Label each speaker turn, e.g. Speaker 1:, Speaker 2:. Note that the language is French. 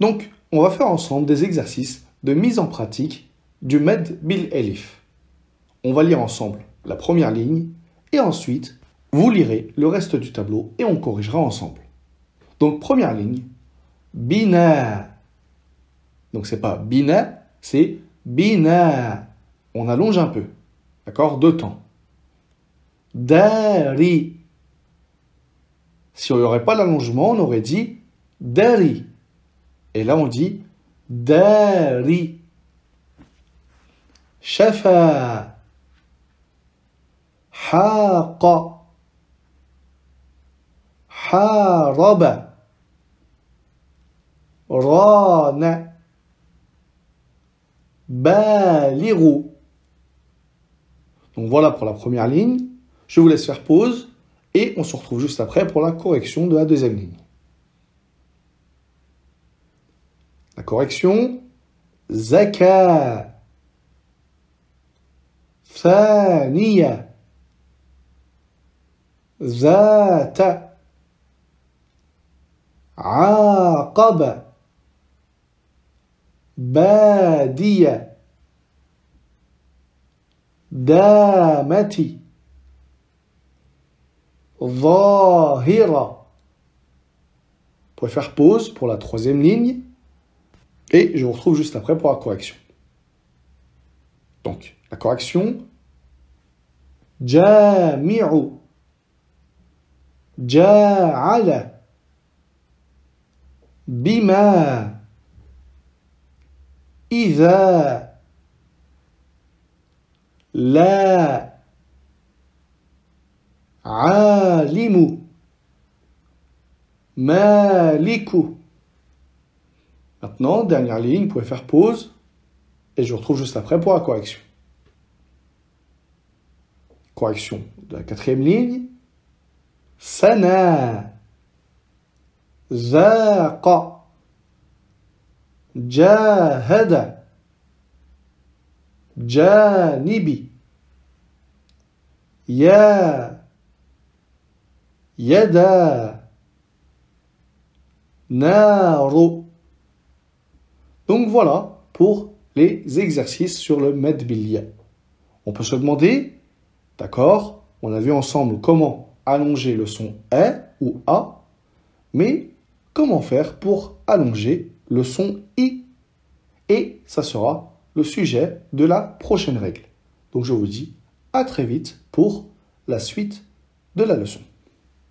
Speaker 1: Donc, on va faire ensemble des exercices de mise en pratique du Med Bil Elif. On va lire ensemble la première ligne et ensuite, vous lirez le reste du tableau et on corrigera ensemble. Donc, première ligne, bina. Donc, c'est pas bina, c'est bina. On allonge un peu. D'accord? Deux temps. Dari. Si on n'y aurait pas l'allongement, on aurait dit dari. Et là, on dit dari. Shafa. Haqa. Haraba. Rana. Baliru. Donc voilà pour la première ligne. Je vous laisse faire pause et on se retrouve juste après pour la correction de la deuxième ligne. La correction. Zaka. Thaniya. Zata. Aqaba. Badiya. Damati. Zahira. Vous pouvez faire pause pour la troisième ligne. Et je vous retrouve juste après pour la correction. Donc, la correction. Jami'u. Ja'ala. Bima. Iza. La. Alimu. Maliku. Maintenant, dernière ligne, vous pouvez faire pause et je vous retrouve juste après pour la correction. Correction de la quatrième ligne. Sana. Zaqa. Jahada. Janibi. Ya. Yada. Naru. Donc voilà pour les exercices sur le Med Bil Ya. On peut se demander, d'accord, on a vu ensemble comment allonger le son E ou A, mais comment faire pour allonger le son I? Et ça sera le sujet de la prochaine règle. Donc je vous dis à très vite pour la suite de la leçon.